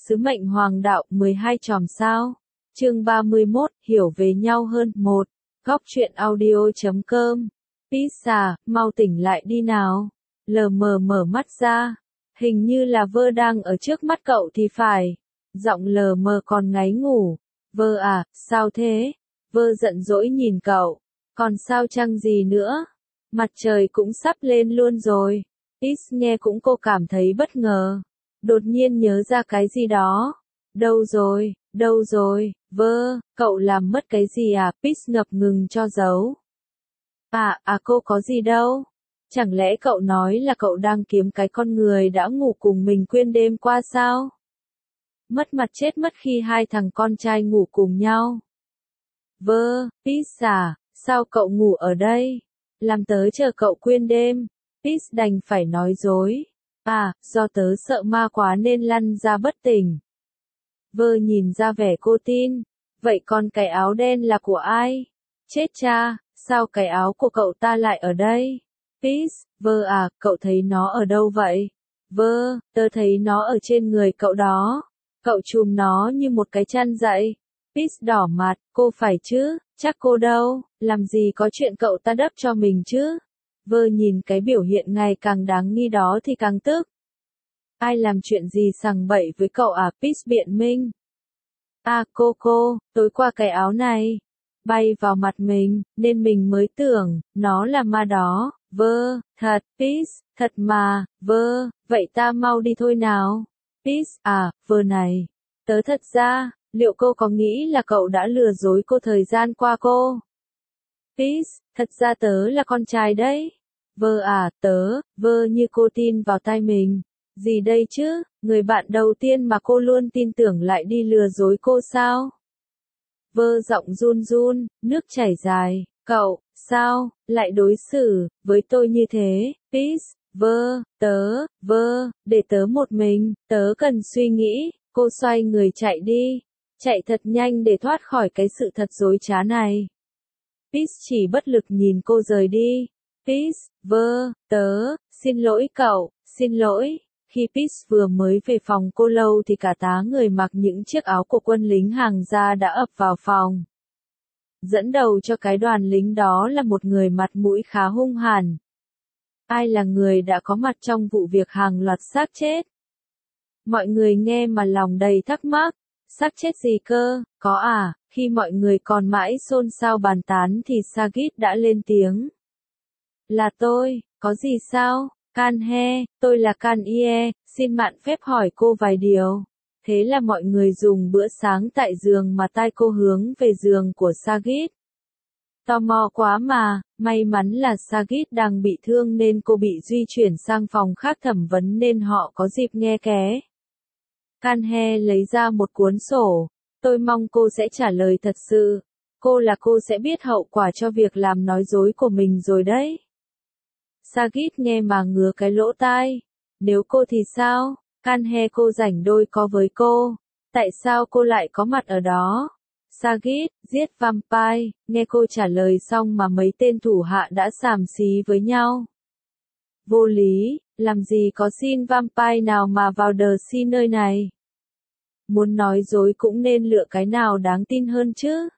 Sứ mệnh hoàng đạo 12 chòm sao. Chương 31, hiểu về nhau hơn. 1. Góc truyện audio.com. Pizza, mau tỉnh lại đi nào. Lờ mờ mở mắt ra. Hình như là Vơ đang ở trước mắt cậu thì phải. Giọng lờ mờ còn ngáy ngủ. Vơ à, sao thế? Vơ giận dỗi nhìn cậu. Còn sao chăng gì nữa? Mặt trời cũng sắp lên luôn rồi. Pis nghe cũng cô cảm thấy bất ngờ. Đột nhiên nhớ ra cái gì đó. Đâu rồi, Vơ, cậu làm mất cái gì à? Pis ngập ngừng cho giấu. Cô có gì đâu. Chẳng lẽ cậu nói là cậu đang kiếm cái con người đã ngủ cùng mình quên đêm qua sao? Mất mặt chết mất khi hai thằng con trai ngủ cùng nhau. Vơ, Pis à, sao cậu ngủ ở đây? Làm tớ chờ cậu quên đêm. Pis đành phải nói dối. Do tớ sợ ma quá nên lăn ra bất tỉnh. Vơ nhìn ra vẻ cô tin. Vậy còn cái áo đen là của ai? Chết cha, sao cái áo của cậu ta lại ở đây? Pis, Vơ à, cậu thấy nó ở đâu vậy? Vơ, tớ thấy nó ở trên người cậu đó. Cậu chùm nó như một cái chăn dậy. Pis đỏ mặt, cô phải chứ, chắc cô đâu, làm gì có chuyện cậu ta đắp cho mình chứ. Vơ nhìn cái biểu hiện ngày càng đáng nghi đó thì càng tức. Ai làm chuyện gì sằng bậy với cậu à? Pis biện minh. Cô, tối qua cái áo này bay vào mặt mình, nên mình mới tưởng nó là ma đó. Vơ, thật, Pis, thật mà. Vơ, vậy ta mau đi thôi nào. Pis, Vơ này, tớ thật ra, liệu cô có nghĩ là cậu đã lừa dối cô thời gian qua cô? Pis, thật ra tớ là con trai đấy. Vơ Vơ như cô tin vào tai mình. Gì đây chứ, người bạn đầu tiên mà cô luôn tin tưởng lại đi lừa dối cô sao? Vơ giọng run run, nước chảy dài. Cậu, sao, lại đối xử với tôi như thế? Pis, Vơ, để tớ một mình, tớ cần suy nghĩ. Cô xoay người chạy đi. Chạy thật nhanh để thoát khỏi cái sự thật dối trá này. Pis chỉ bất lực nhìn cô rời đi. Pis, Vơ, xin lỗi cậu, xin lỗi. Khi Pis vừa mới về phòng cô lâu thì cả tá người mặc những chiếc áo của quân lính hàng gia đã ập vào phòng. Dẫn đầu cho cái đoàn lính đó là một người mặt mũi khá hung hãn. Ai là người đã có mặt trong vụ việc hàng loạt xác chết? Mọi người nghe mà lòng đầy thắc mắc. Xác chết gì cơ? Khi mọi người còn mãi xôn xao bàn tán thì Sagit đã lên tiếng. Là tôi, có gì sao? Can-he, tôi là Can-ie, xin mạn phép hỏi cô vài điều. Thế là mọi người dùng bữa sáng tại giường mà tai cô hướng về giường của Sagit. Tò mò quá mà, may mắn là Sagit đang bị thương nên cô bị di chuyển sang phòng khác thẩm vấn nên họ có dịp nghe ké. Can-he lấy ra một cuốn sổ. Tôi mong cô sẽ trả lời thật sự. Cô sẽ biết hậu quả cho việc làm nói dối của mình rồi đấy. Sagit nghe mà ngứa cái lỗ tai. Nếu cô thì sao? Can-he cô rảnh đôi co với cô. Tại sao cô lại có mặt ở đó? Sagit, giết vampire. Nghe cô trả lời xong mà mấy tên thủ hạ đã xàm xí với nhau. Vô lý, làm gì có xin vampire nào mà vào đờ si nơi này. Muốn nói dối cũng nên lựa cái nào đáng tin hơn chứ.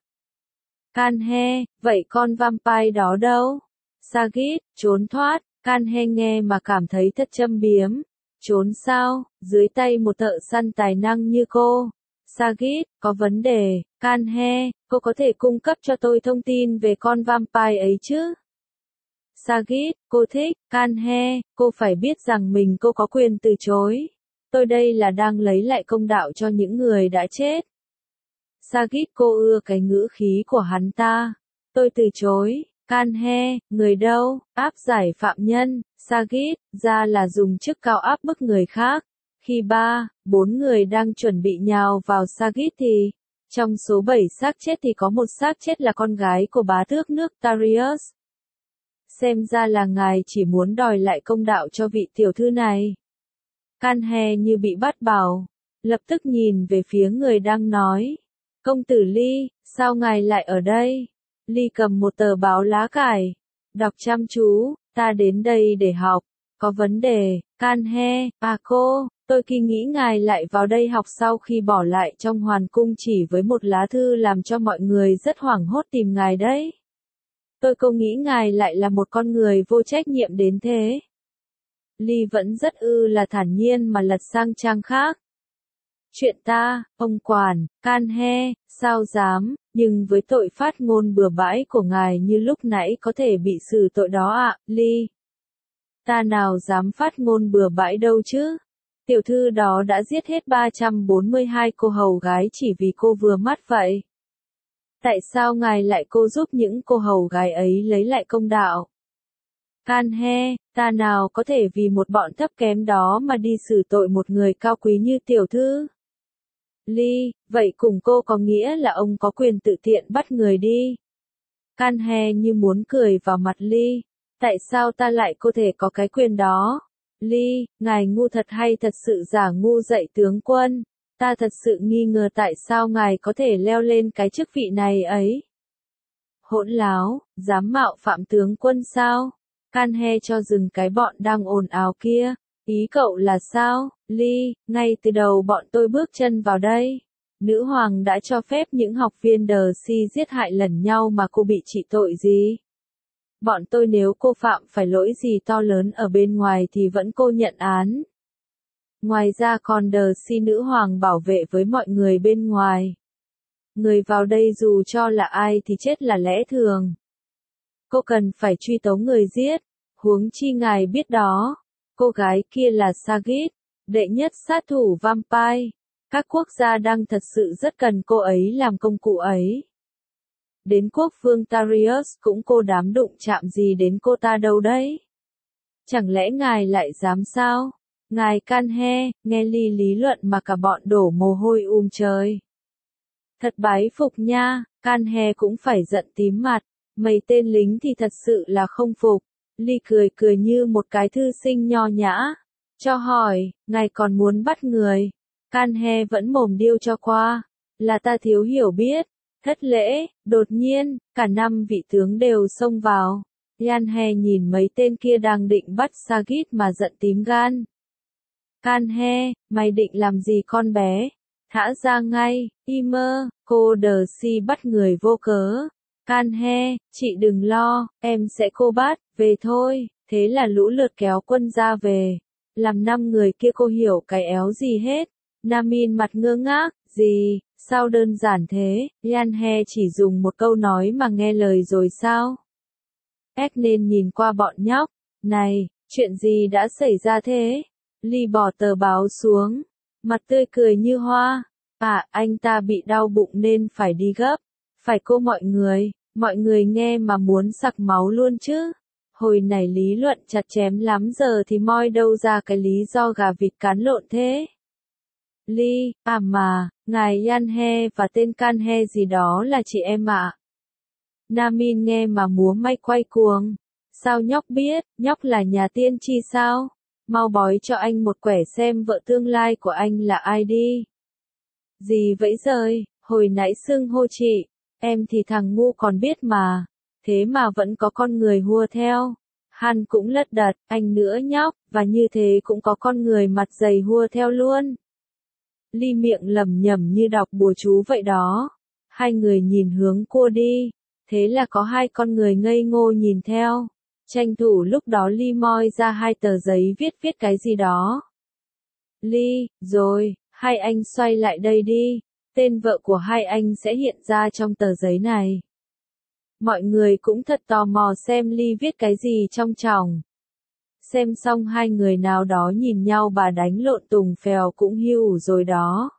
Can-he, vậy con vampire đó đâu? Sagit, trốn thoát. Can-he nghe mà cảm thấy thật châm biếm. Trốn sao, dưới tay một thợ săn tài năng như cô. Sagit, có vấn đề. Can-he, cô có thể cung cấp cho tôi thông tin về con vampire ấy chứ? Sagit, cô thích. Can-he, cô phải biết rằng cô có quyền từ chối. Tôi đây là đang lấy lại công đạo cho những người đã chết. Sagit, cô ưa cái ngữ khí của hắn ta. Tôi từ chối. Can-he, người đâu? Áp giải phạm nhân. Sagit, ra là dùng chức cao áp bức người khác. Khi 4 người đang chuẩn bị nhào vào Sagit thì, trong số 7 xác chết thì có một xác chết là con gái của bá tước nước Darius. Xem ra là ngài chỉ muốn đòi lại công đạo cho vị tiểu thư này. Can-he như bị bắt bảo, lập tức nhìn về phía người đang nói. Công tử Ly, sao ngài lại ở đây? Ly cầm một tờ báo lá cải. Đọc chăm chú, ta đến đây để học. Có vấn đề, Can-he, cô, Tôi kỳ nghĩ ngài lại vào đây học sau khi bỏ lại trong hoàng cung chỉ với một lá thư làm cho mọi người rất hoảng hốt tìm ngài đấy. Tôi cô nghĩ ngài lại là một con người vô trách nhiệm đến thế. Ly vẫn rất là thản nhiên mà lật sang trang khác. Chuyện ta, ông quản, can he, sao dám, nhưng với tội phát ngôn bừa bãi của ngài như lúc nãy có thể bị xử tội đó ạ, Ly. Ta nào dám phát ngôn bừa bãi đâu chứ. Tiểu thư đó đã giết hết 342 cô hầu gái chỉ vì cô vừa mắt vậy. Tại sao ngài lại giúp những cô hầu gái ấy lấy lại công đạo? Can he, ta nào có thể vì một bọn thấp kém đó mà đi xử tội một người cao quý như tiểu thư? Ly, vậy cùng cô có nghĩa là ông có quyền tự tiện bắt người đi. Can he như muốn cười vào mặt Ly. Tại sao ta lại có thể có cái quyền đó? Ly, ngài ngu thật hay thật sự giả ngu dậy tướng quân? Ta thật sự nghi ngờ tại sao ngài có thể leo lên cái chức vị này ấy. Hỗn láo, dám mạo phạm tướng quân sao? Can he cho dừng cái bọn đang ồn ào kia. Ý cậu là sao, Ly? Ngay từ đầu bọn tôi bước chân vào đây. Nữ hoàng đã cho phép những học viên Đờ-si giết hại lẫn nhau mà cô bị trị tội gì? Bọn tôi nếu cô phạm phải lỗi gì to lớn ở bên ngoài thì vẫn cô nhận án. Ngoài ra còn Đờ-si nữ hoàng bảo vệ với mọi người bên ngoài. Người vào đây dù cho là ai thì chết là lẽ thường. Cô cần phải truy tố người giết, huống chi ngài biết đó. Cô gái kia là Sagit, đệ nhất sát thủ vampire. Các quốc gia đang thật sự rất cần cô ấy làm công cụ ấy. Đến quốc vương Tarius cũng cô đám đụng chạm gì đến cô ta đâu đấy. Chẳng lẽ ngài lại dám sao? Ngài can he, nghe Ly lý luận mà cả bọn đổ mồ hôi trời. Thật bái phục nha, can he cũng phải giận tím mặt. Mấy tên lính thì thật sự là không phục. Ly cười cười như một cái thư sinh nho nhã. Cho hỏi, ngài còn muốn bắt người? Can he vẫn mồm điêu cho qua. Là ta thiếu hiểu biết. Thất lễ, đột nhiên, cả 5 vị tướng đều xông vào. Yan he nhìn mấy tên kia đang định bắt Sagit mà giận tím gan. Can he, mày định làm gì con bé? Thả ra ngay, Imer, cô Đờ-si bắt người vô cớ. Can he, chị đừng lo, em sẽ cô bắt, về thôi. Thế là lũ lượt kéo quân ra về. Làm 5 người kia cô hiểu cái éo gì hết. Namin mặt ngơ ngác, gì, sao đơn giản thế, Yan he chỉ dùng một câu nói mà nghe lời rồi sao? Nên nhìn qua bọn nhóc, này, chuyện gì đã xảy ra thế? Ly bỏ tờ báo xuống, mặt tươi cười như hoa. Anh ta bị đau bụng nên phải đi gấp. Phải cô mọi người nghe mà muốn sặc máu luôn chứ. Hồi này lý luận chặt chém lắm giờ thì moi đâu ra cái lý do gà vịt cán lộn thế. Ly, mà, ngài Yan he và tên Can he gì đó là chị em ạ. Namin nghe mà múa may quay cuồng. Sao nhóc biết, nhóc là nhà tiên tri sao? Mau bói cho anh một quẻ xem vợ tương lai của anh là ai đi. Gì vậy giời, hồi nãy xưng hô chị, em thì thằng ngu còn biết mà. Thế mà vẫn có con người hùa theo. Han cũng lật đật, anh nữa nhóc, và như thế cũng có con người mặt dày hùa theo luôn. Ly miệng lẩm nhẩm như đọc bùa chú vậy đó. Hai người nhìn hướng cô đi. Thế là có 2 con người ngây ngô nhìn theo. Tranh thủ lúc đó Ly moi ra 2 tờ giấy viết cái gì đó. Ly, rồi, 2 anh xoay lại đây đi. Tên vợ của 2 anh sẽ hiện ra trong tờ giấy này. Mọi người cũng thật tò mò xem Ly viết cái gì trong tròng. Xem xong 2 người nào đó nhìn nhau bà đánh lộn tùng phèo cũng hiu rồi đó.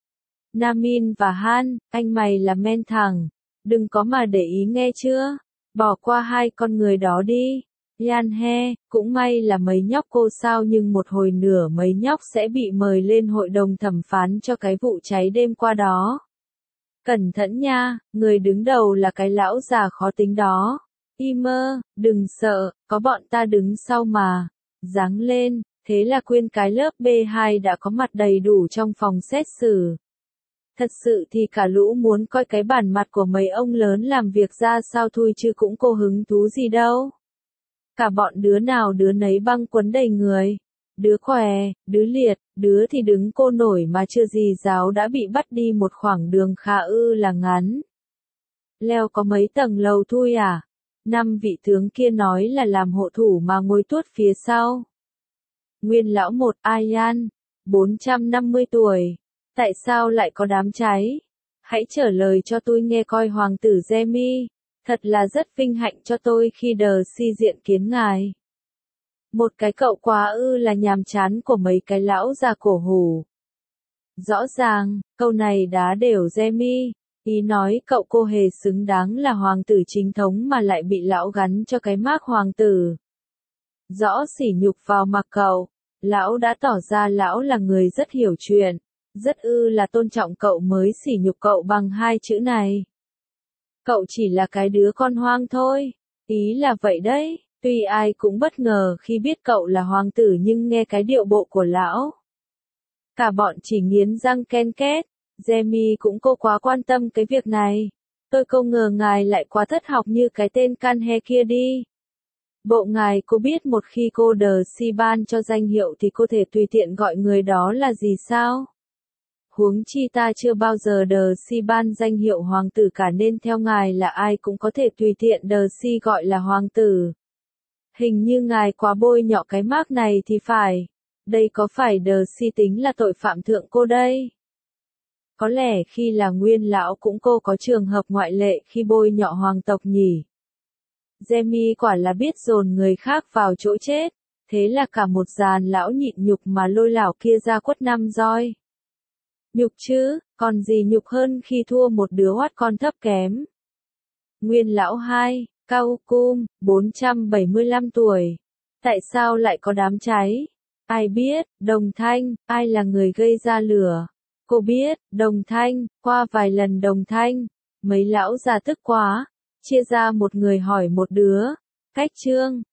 Namin và Han, anh mày là men thằng. Đừng có mà để ý nghe chưa? Bỏ qua 2 con người đó đi. Yan he, cũng may là mấy nhóc cô sao nhưng một hồi nữa mấy nhóc sẽ bị mời lên hội đồng thẩm phán cho cái vụ cháy đêm qua đó. Cẩn thận nha, người đứng đầu là cái lão già khó tính đó. Imer, đừng sợ, có bọn ta đứng sau mà. Giáng lên, thế là nguyên cái lớp B2 đã có mặt đầy đủ trong phòng xét xử. Thật sự thì cả lũ muốn coi cái bản mặt của mấy ông lớn làm việc ra sao thôi chứ cũng có hứng thú gì đâu. Cả bọn đứa nào đứa nấy băng quấn đầy người. Đứa khỏe, đứa liệt, đứa thì đứng cô nổi mà chưa gì giáo đã bị bắt đi một khoảng đường khá là ngắn. Leo có mấy tầng lầu thui à? 5 vị tướng kia nói là làm hộ thủ mà ngồi tuốt phía sau. Nguyên lão 1 Ayan, 450 tuổi. Tại sao lại có đám cháy? Hãy trả lời cho tôi nghe coi hoàng tử Jemmy. Thật là rất vinh hạnh cho tôi khi đờ si diện kiến ngài. Một cái cậu quá là nhàm chán của mấy cái lão già cổ hủ. Rõ ràng, câu này đá đều Jemmy. Ý nói cậu cô hề xứng đáng là hoàng tử chính thống mà lại bị lão gắn cho cái mác hoàng tử. Rõ sỉ nhục vào mặt cậu. Lão đã tỏ ra lão là người rất hiểu chuyện. Rất là tôn trọng cậu mới sỉ nhục cậu bằng 2 chữ này. Cậu chỉ là cái đứa con hoang thôi. Ý là vậy đấy. Tuy ai cũng bất ngờ khi biết cậu là hoàng tử nhưng nghe cái điệu bộ của lão. Cả bọn chỉ nghiến răng ken két. Jemmy cũng cô quá quan tâm cái việc này. Tôi không ngờ ngài lại quá thất học như cái tên Canhe kia đi. Bộ ngài cô biết một khi cô đờ si ban cho danh hiệu thì cô thể tùy tiện gọi người đó là gì sao? Huống chi ta chưa bao giờ đờ si ban danh hiệu hoàng tử cả nên theo ngài là ai cũng có thể tùy tiện đờ si gọi là hoàng tử. Hình như ngài quá bôi nhọ cái mác này thì phải. Đây có phải đờ si tính là tội phạm thượng cô đây? Có lẽ khi là nguyên lão cũng cô có trường hợp ngoại lệ khi bôi nhọ hoàng tộc nhỉ. Jemmy quả là biết dồn người khác vào chỗ chết. Thế là cả một dàn lão nhịn nhục mà lôi lão kia ra quất 5 roi. Nhục chứ, còn gì nhục hơn khi thua một đứa hoắt con thấp kém. Nguyên lão 2, Cao Cung, 475 tuổi. Tại sao lại có đám cháy? Ai biết, Đồng Thanh, ai là người gây ra lửa? Cô biết, Đồng Thanh, qua vài lần Đồng Thanh. Mấy lão già tức quá, chia ra một người hỏi một đứa. Cách Trương,